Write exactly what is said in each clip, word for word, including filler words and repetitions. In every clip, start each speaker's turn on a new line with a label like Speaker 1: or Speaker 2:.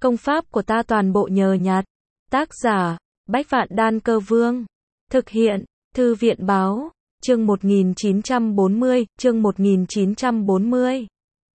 Speaker 1: Công pháp của ta toàn bộ nhờ nhặt. Tác giả, Bách Vạn Đan Cơ Vương. Thực hiện, Thư viện Báo, chương một nghìn chín trăm bốn mươi, chương một nghìn chín trăm bốn mươi.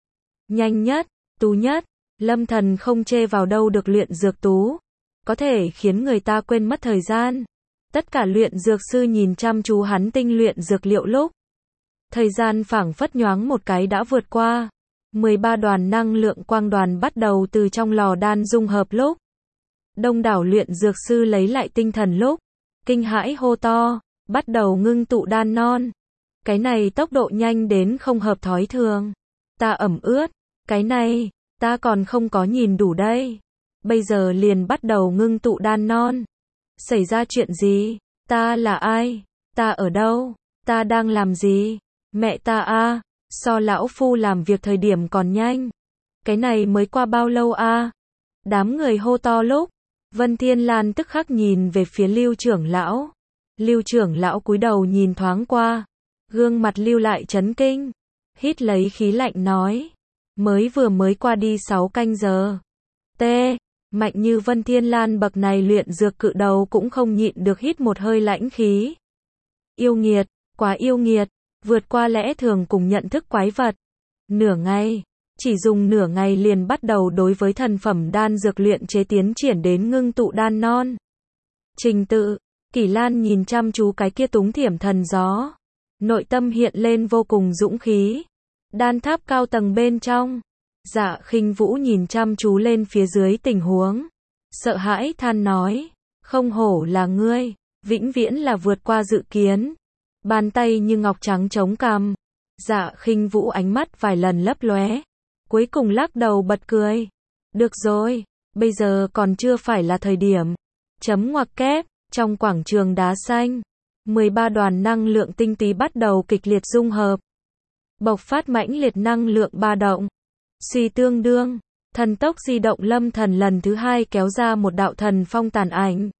Speaker 1: Nhanh nhất, tú nhất, Lâm Thần không chê vào đâu được luyện dược tú. Có thể khiến người ta quên mất thời gian. Tất cả luyện dược sư nhìn chăm chú hắn tinh luyện dược liệu lúc. Thời gian phảng phất nhoáng một cái đã vượt qua. mười ba đoàn năng lượng quang đoàn bắt đầu từ trong lò đan dung hợp lúc. Đông đảo luyện dược sư lấy lại tinh thần lúc. Kinh hãi hô to, bắt đầu ngưng tụ đan non. Cái này tốc độ nhanh đến không hợp thói thường. Ta ẩm ướt, cái này, ta còn không có nhìn đủ đây. Bây giờ liền bắt đầu ngưng tụ đan non. Xảy ra chuyện gì? Ta là ai? Ta ở đâu? Ta đang làm gì? Mẹ ta a, so lão phu làm việc thời điểm còn nhanh. Cái này mới qua bao lâu a? Đám người hô to lúc. Vân Thiên Lan tức khắc nhìn về phía Lưu trưởng lão. Lưu trưởng lão cúi đầu nhìn thoáng qua. Gương mặt Lưu lại chấn kinh. Hít lấy khí lạnh nói. Mới vừa mới qua đi sáu canh giờ. T. Mạnh như Vân Thiên Lan bậc này luyện dược cự đầu cũng không nhịn được hít một hơi lãnh khí. Yêu nghiệt, quá yêu nghiệt, vượt qua lẽ thường cùng nhận thức quái vật. Nửa ngày, chỉ dùng nửa ngày liền bắt đầu đối với thần phẩm đan dược luyện chế tiến triển đến ngưng tụ đan non. Trình tự, Kỷ Lan nhìn chăm chú cái kia túng thiểm thần gió. Nội tâm hiện lên vô cùng dũng khí. Đan tháp cao tầng bên trong. Dạ Khinh Vũ nhìn chăm chú lên phía dưới tình huống. Sợ hãi than nói. Không hổ là ngươi, vĩnh viễn là vượt qua dự kiến. Bàn tay như ngọc trắng chống cằm. Dạ Khinh Vũ ánh mắt vài lần lấp lóe. Cuối cùng lắc đầu bật cười. Được rồi, bây giờ còn chưa phải là thời điểm. Chấm ngoặc kép, trong quảng trường đá xanh. mười ba đoàn năng lượng tinh túy bắt đầu kịch liệt dung hợp. Bộc phát mãnh liệt năng lượng ba động. Suy tương đương, thần tốc di động Lâm Thần lần thứ hai kéo ra một đạo thần phong tàn ảnh.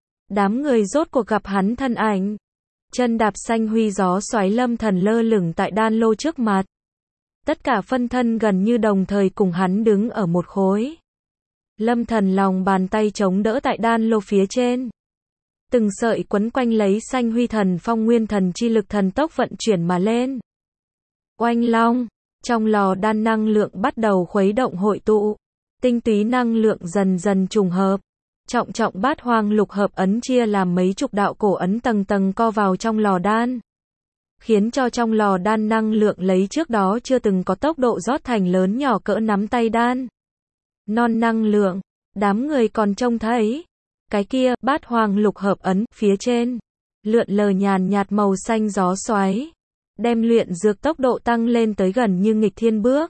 Speaker 1: Đám người rốt cuộc gặp hắn thân ảnh. Chân đạp xanh huy gió xoáy Lâm Thần lơ lửng tại đan lô trước mặt. Tất cả phân thân gần như đồng thời cùng hắn đứng ở một khối. Lâm Thần lòng bàn tay chống đỡ tại đan lô phía trên. Từng sợi quấn quanh lấy xanh huy thần phong nguyên thần chi lực thần tốc vận chuyển mà lên. Oanh long, trong lò đan năng lượng bắt đầu khuấy động hội tụ. Tinh túy năng lượng dần dần trùng hợp. Trọng trọng bát hoang lục hợp ấn chia làm mấy chục đạo cổ ấn tầng tầng co vào trong lò đan. Khiến cho trong lò đan năng lượng lấy trước đó chưa từng có tốc độ rót thành lớn nhỏ cỡ nắm tay đan. Non năng lượng, đám người còn trông thấy. Cái kia, bát hoang lục hợp ấn, phía trên. Lượn lờ nhàn nhạt màu xanh gió xoáy. Đem luyện dược tốc độ tăng lên tới gần như nghịch thiên bước.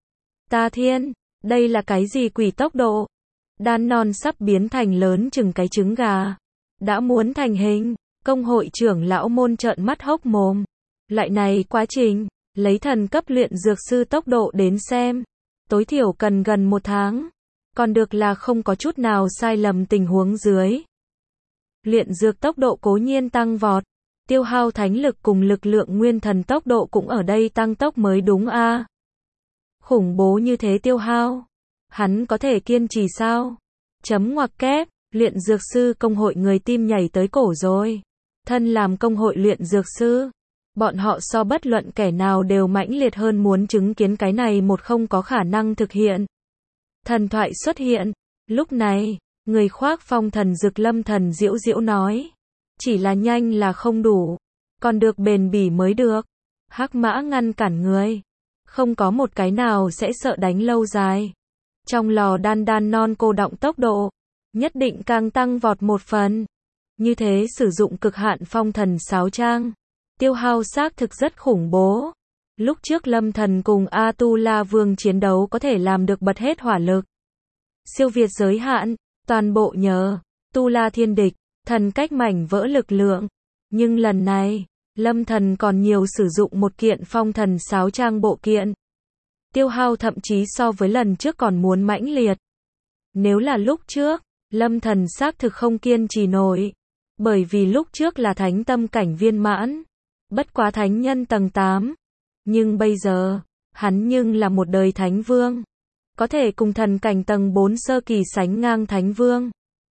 Speaker 1: Ta thiên, đây là cái gì quỷ tốc độ? Đan non sắp biến thành lớn chừng cái trứng gà. Đã muốn thành hình, công hội trưởng lão môn trợn mắt hốc mồm. Loại này quá trình, lấy thần cấp luyện dược sư tốc độ đến xem. Tối thiểu cần gần một tháng. Còn được là không có chút nào sai lầm tình huống dưới. Luyện dược tốc độ cố nhiên tăng vọt. Tiêu hao thánh lực cùng lực lượng nguyên thần tốc độ cũng ở đây tăng tốc mới đúng a. À. Khủng bố như thế tiêu hao. Hắn có thể kiên trì sao? Chấm ngoặc kép, luyện dược sư công hội người tim nhảy tới cổ rồi. Thân làm công hội luyện dược sư. Bọn họ so bất luận kẻ nào đều mãnh liệt hơn muốn chứng kiến cái này một không có khả năng thực hiện. Thần thoại xuất hiện. Lúc này, người khoác phong thần dực Lâm Thần diễu diễu nói. Chỉ là nhanh là không đủ. Còn được bền bỉ mới được. Hắc mã ngăn cản người. Không có một cái nào sẽ sợ đánh lâu dài. Trong lò đan đan non cô động tốc độ. Nhất định càng tăng vọt một phần. Như thế sử dụng cực hạn phong thần sáo trang. Tiêu hao xác thực rất khủng bố. Lúc trước Lâm Thần cùng A-tu-la vương chiến đấu có thể làm được bật hết hỏa lực. Siêu việt giới hạn. Toàn bộ nhờ Tu-la thiên địch. Thần cách mảnh vỡ lực lượng. Nhưng lần này, Lâm Thần còn nhiều sử dụng một kiện phong thần sáo trang bộ kiện. Tiêu hao thậm chí so với lần trước còn muốn mãnh liệt. Nếu là lúc trước, Lâm Thần xác thực không kiên trì nổi. Bởi vì lúc trước là thánh tâm cảnh viên mãn. Bất quá thánh nhân tầng tám. Nhưng bây giờ, hắn nhưng là một đời thánh vương. có thể cùng thần cảnh tầng bốn sơ kỳ sánh ngang thánh vương.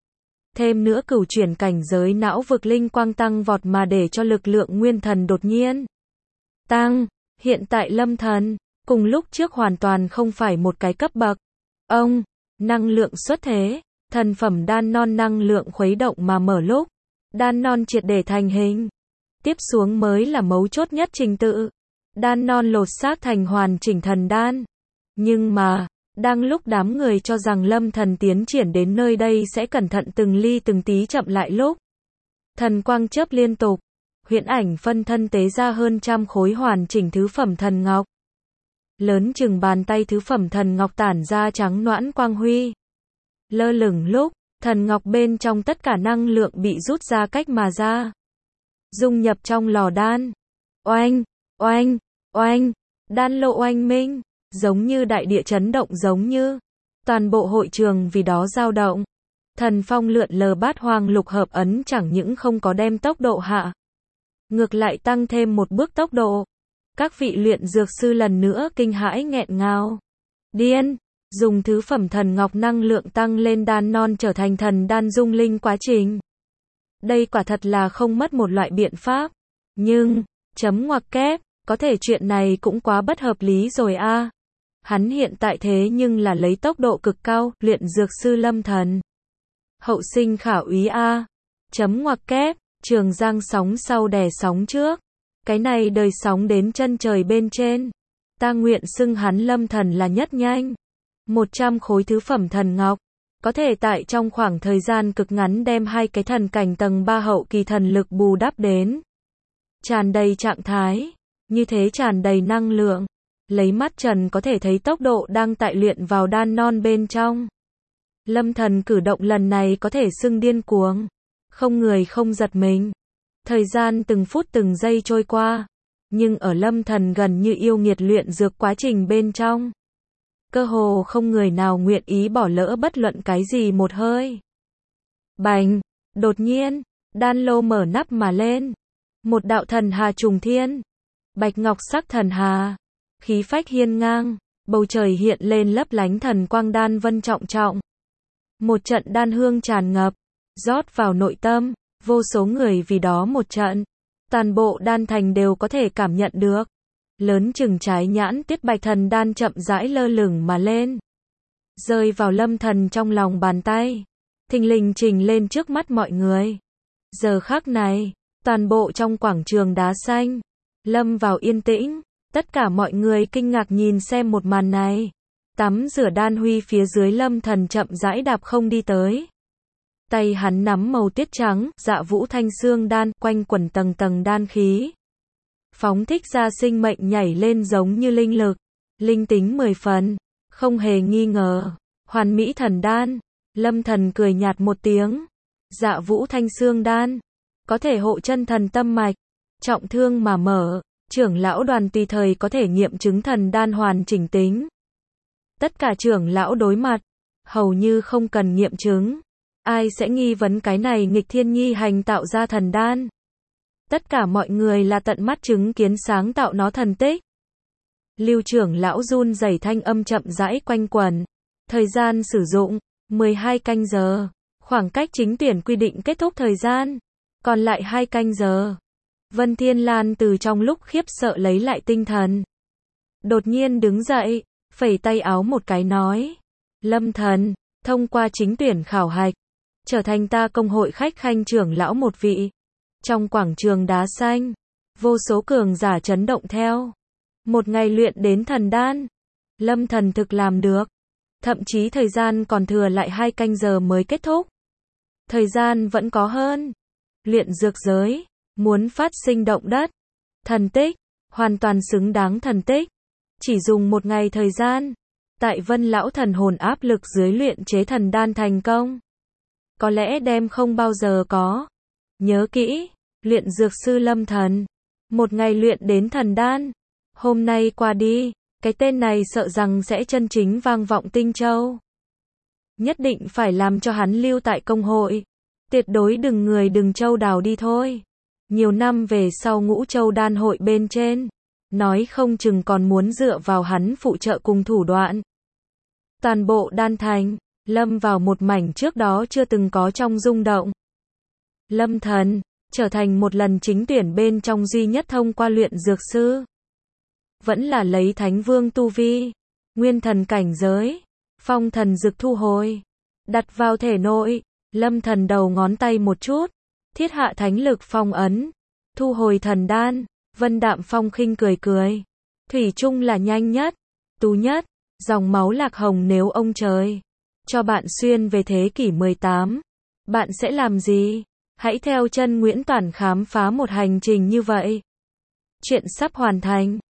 Speaker 1: Thêm nữa cửu chuyển cảnh giới não vực linh quang tăng vọt mà để cho lực lượng nguyên thần đột nhiên tăng. Hiện tại Lâm Thần, cùng lúc trước hoàn toàn không phải một cái cấp bậc. Ông, năng lượng xuất thế, thần phẩm đan non năng lượng khuấy động mà mở lúc. Đan non triệt để thành hình. Tiếp xuống mới là mấu chốt nhất trình tự. Đan non lột xác thành hoàn chỉnh thần đan. Nhưng mà, đang lúc đám người cho rằng Lâm Thần tiến triển đến nơi đây sẽ cẩn thận từng ly từng tí chậm lại lúc. Thần quang chớp liên tục. Huyễn ảnh phân thân tế ra hơn trăm khối hoàn chỉnh thứ phẩm thần ngọc. Lớn chừng bàn tay thứ phẩm thần ngọc tản ra trắng noãn quang huy. Lơ lửng lúc, thần ngọc bên trong tất cả năng lượng bị rút ra cách mà ra. Dung nhập trong lò đan. Oanh, oanh, oanh, đan lô oanh minh, giống như đại địa chấn động giống như. Toàn bộ hội trường vì đó dao động. Thần phong lượn lờ bát hoang lục hợp ấn chẳng những không có đem tốc độ hạ. Ngược lại tăng thêm một bước tốc độ. Các vị luyện dược sư lần nữa kinh hãi nghẹn ngào. Điên, dùng thứ phẩm thần ngọc năng lượng tăng lên đan non trở thành thần đan dung linh quá trình. Đây quả thật là không mất một loại biện pháp. Nhưng, chấm ngoặc kép, có thể chuyện này cũng quá bất hợp lý rồi a. À. Hắn hiện tại thế nhưng là lấy tốc độ cực cao, luyện dược sư Lâm Thần. Hậu sinh khả úy a. À. Chấm ngoặc kép, trường giang sóng sau đè sóng trước. Cái này đời sóng đến chân trời bên trên. Ta nguyện xưng hắn Lâm Thần là nhất nhanh. một trăm khối thứ phẩm thần ngọc. Có thể tại trong khoảng thời gian cực ngắn đem hai cái thần cảnh tầng ba hậu kỳ thần lực bù đắp đến. Tràn đầy trạng thái. Như thế tràn đầy năng lượng. Lấy mắt trần có thể thấy tốc độ đang tại luyện vào đan non bên trong. Lâm Thần cử động lần này có thể xưng điên cuồng. Không người không giật mình. Thời gian từng phút từng giây trôi qua. Nhưng ở Lâm Thần gần như yêu nghiệt luyện dược quá trình bên trong. Cơ hồ không người nào nguyện ý bỏ lỡ bất luận cái gì một hơi. Bành! Đột nhiên, đan lô mở nắp mà lên. Một đạo thần hà trùng thiên. Bạch ngọc sắc thần hà. Khí phách hiên ngang. Bầu trời hiện lên lấp lánh thần quang đan vân trọng trọng. Một trận đan hương tràn ngập. Rót vào nội tâm. Vô số người vì đó một trận. Toàn bộ đan thành đều có thể cảm nhận được. Lớn chừng trái nhãn tiết bạch thần đan chậm rãi lơ lửng mà lên. Rơi vào Lâm Thần trong lòng bàn tay. Thình lình trình lên trước mắt mọi người. Giờ khắc này, toàn bộ trong quảng trường đá xanh. Lâm vào yên tĩnh. Tất cả mọi người kinh ngạc nhìn xem một màn này. Tắm rửa đan huy phía dưới Lâm Thần chậm rãi đạp không đi tới. Tay hắn nắm màu tiết trắng, dạ vũ thanh xương đan, quanh quẩn tầng tầng đan khí. Phóng thích ra sinh mệnh nhảy lên giống như linh lực. Linh tính mười phần. Không hề nghi ngờ. Hoàn mỹ thần đan. Lâm Thần cười nhạt một tiếng. Dạ vũ thanh xương đan. Có thể hộ chân thần tâm mạch. Trọng thương mà mở. Trưởng lão đoàn tùy thời có thể nghiệm chứng thần đan hoàn chỉnh tính. Tất cả trưởng lão đối mặt. Hầu như không cần nghiệm chứng. Ai sẽ nghi vấn cái này nghịch thiên nhi hành tạo ra thần đan. Tất cả mọi người là tận mắt chứng kiến sáng tạo nó thần tích. Lưu trưởng lão run rẩy thanh âm chậm rãi quanh quẩn. Thời gian sử dụng, mười hai canh giờ. Khoảng cách chính tuyển quy định kết thúc thời gian. Còn lại hai canh giờ. Vân Thiên Lan từ trong lúc khiếp sợ lấy lại tinh thần. Đột nhiên đứng dậy, phẩy tay áo một cái nói. Lâm Thần, thông qua chính tuyển khảo hạch. Trở thành ta công hội khách khanh trưởng lão một vị. Trong quảng trường đá xanh, vô số cường giả chấn động theo. Một ngày luyện đến thần đan. Lâm Thần thực làm được. Thậm chí thời gian còn thừa lại hai canh giờ mới kết thúc. Thời gian vẫn có hơn. Luyện dược giới, muốn phát sinh động đất. Thần tích, hoàn toàn xứng đáng thần tích. Chỉ dùng một ngày thời gian. Tại Vân lão thần hồn áp lực dưới luyện chế thần đan thành công. Có lẽ đem không bao giờ có. Nhớ kỹ, luyện dược sư Lâm Thần. Một ngày luyện đến thần đan. Hôm nay qua đi, cái tên này sợ rằng sẽ chân chính vang vọng Tinh Châu. Nhất định phải làm cho hắn lưu tại công hội. Tuyệt đối đừng người đừng châu đào đi thôi. Nhiều năm về sau Ngũ Châu đan hội bên trên. Nói không chừng còn muốn dựa vào hắn phụ trợ cùng thủ đoạn. Toàn bộ đan thành, lâm vào một mảnh trước đó chưa từng có trong rung động. Lâm thần, trở thành một lần chính tuyển bên trong duy nhất thông qua luyện dược sư. Vẫn là lấy thánh vương tu vi, nguyên thần cảnh giới, phong thần dược thu hồi, đặt vào thể nội, lâm thần đầu ngón tay một chút, thiết hạ thánh lực phong ấn, thu hồi thần đan, Vân Đạm Phong khinh cười cười. Thủy chung là nhanh nhất, tú nhất, dòng máu lạc hồng nếu ông trời cho bạn xuyên về thế kỷ mười tám, bạn sẽ làm gì? Hãy theo chân Nguyễn Toản khám phá một hành trình như vậy. Chuyện sắp hoàn thành.